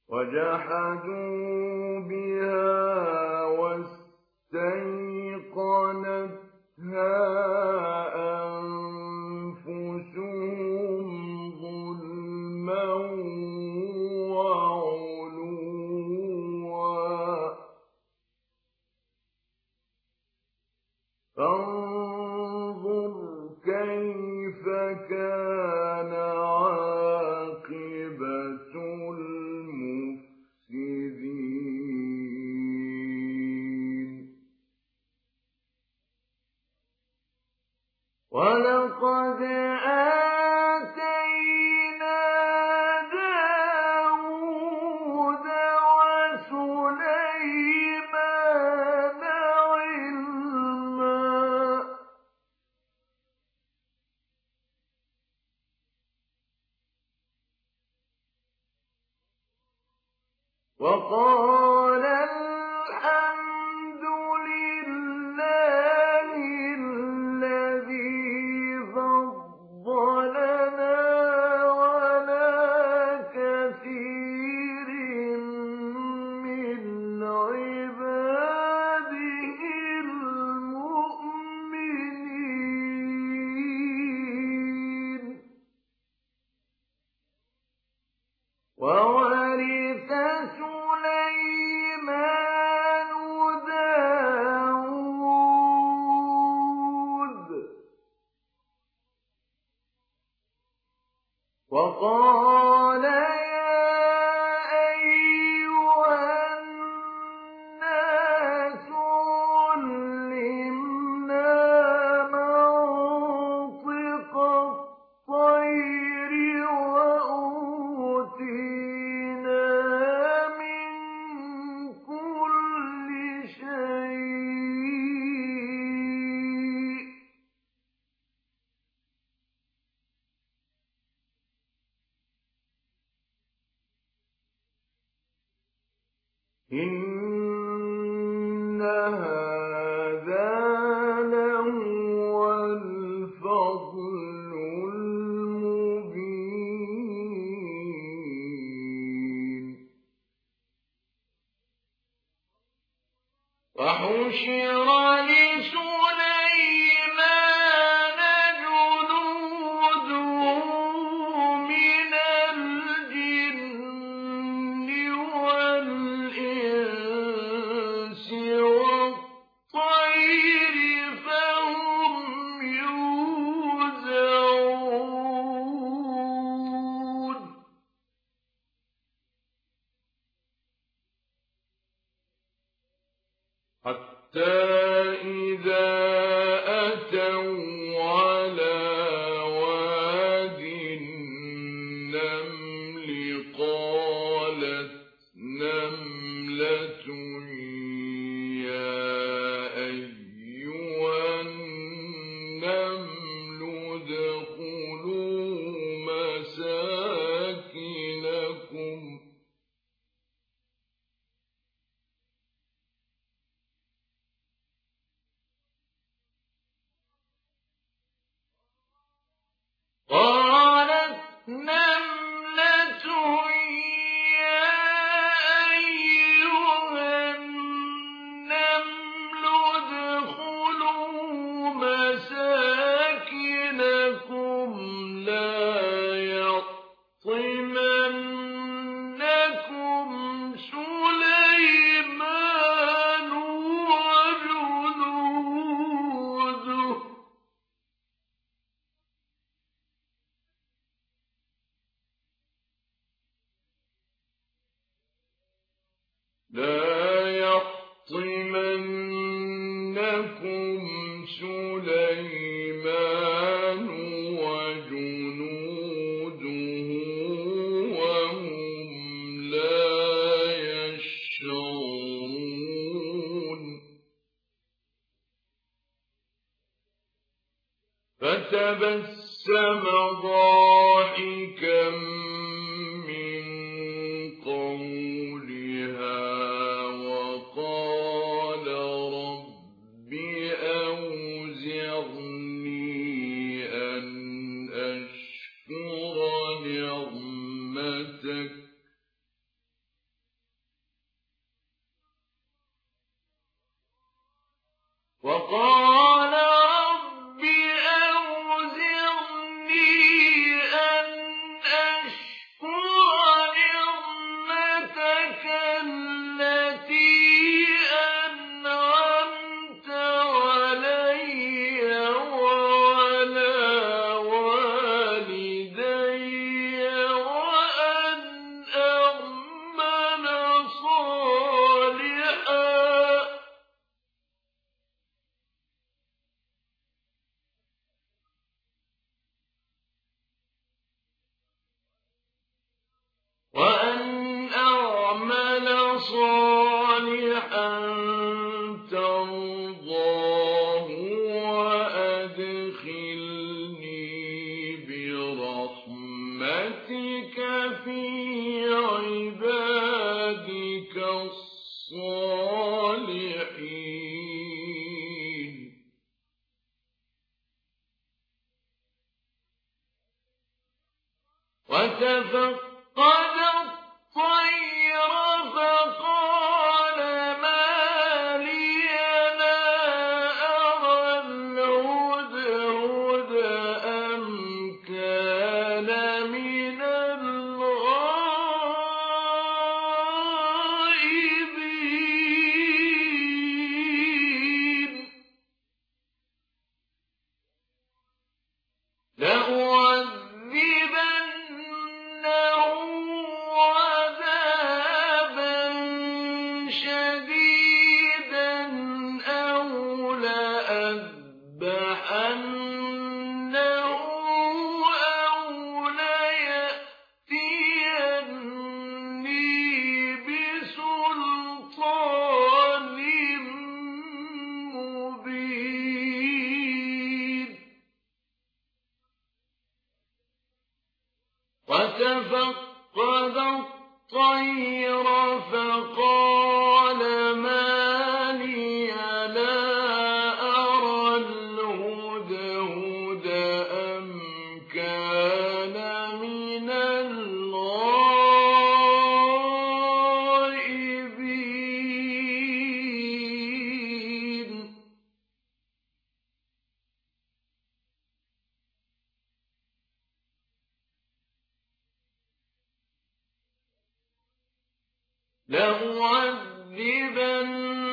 وجحدوا بها واستيقنتها أنفسهم ظلما وعلوا فانظر كيف كان عاقبة المفسدين ولقد آتينا داود وسليمان علما وقال الحمد لله الذي فضلنا على كثير من عباده المؤمنين وورث سليمان داود وقال يا أيها الناس علمنا منطق الطير وأوتينا من كل شيء إن هذا لهو الفضل المبين وحشر لسليمان جنوده من الجن والإنس والطير فهم يوزعون حتى إذا أتوا على واد النمل قالت نملة يا أيها النمل ادخلوا مساكنكم قالت نملة يا أيها النمل ادخلوا مساكنكم لا يحطمنكم سليمان وجنوده وهم لا يشعرون فتبسم ضاحكا من قولها وقال رب أوزعني أن أشكر نعمتك وقال رب أوزعني أن أشكر نعمتك التي أنعمت علي وعلى والدي وأن أعمل صالحا ترضاه وأدخلني برحمتك في عبادك الصالحين. وتفقد الطير فقال ما لي لا أرى الهدهد أم كان من الغائبين. لأعذبنه عذابا شديدا أو لأذبحنه أو ليأتيني بسلطان مبين. وتفقد الطير فقال ما لي لا أرى الهدهد أم كان من الغائبين. لأعذبنه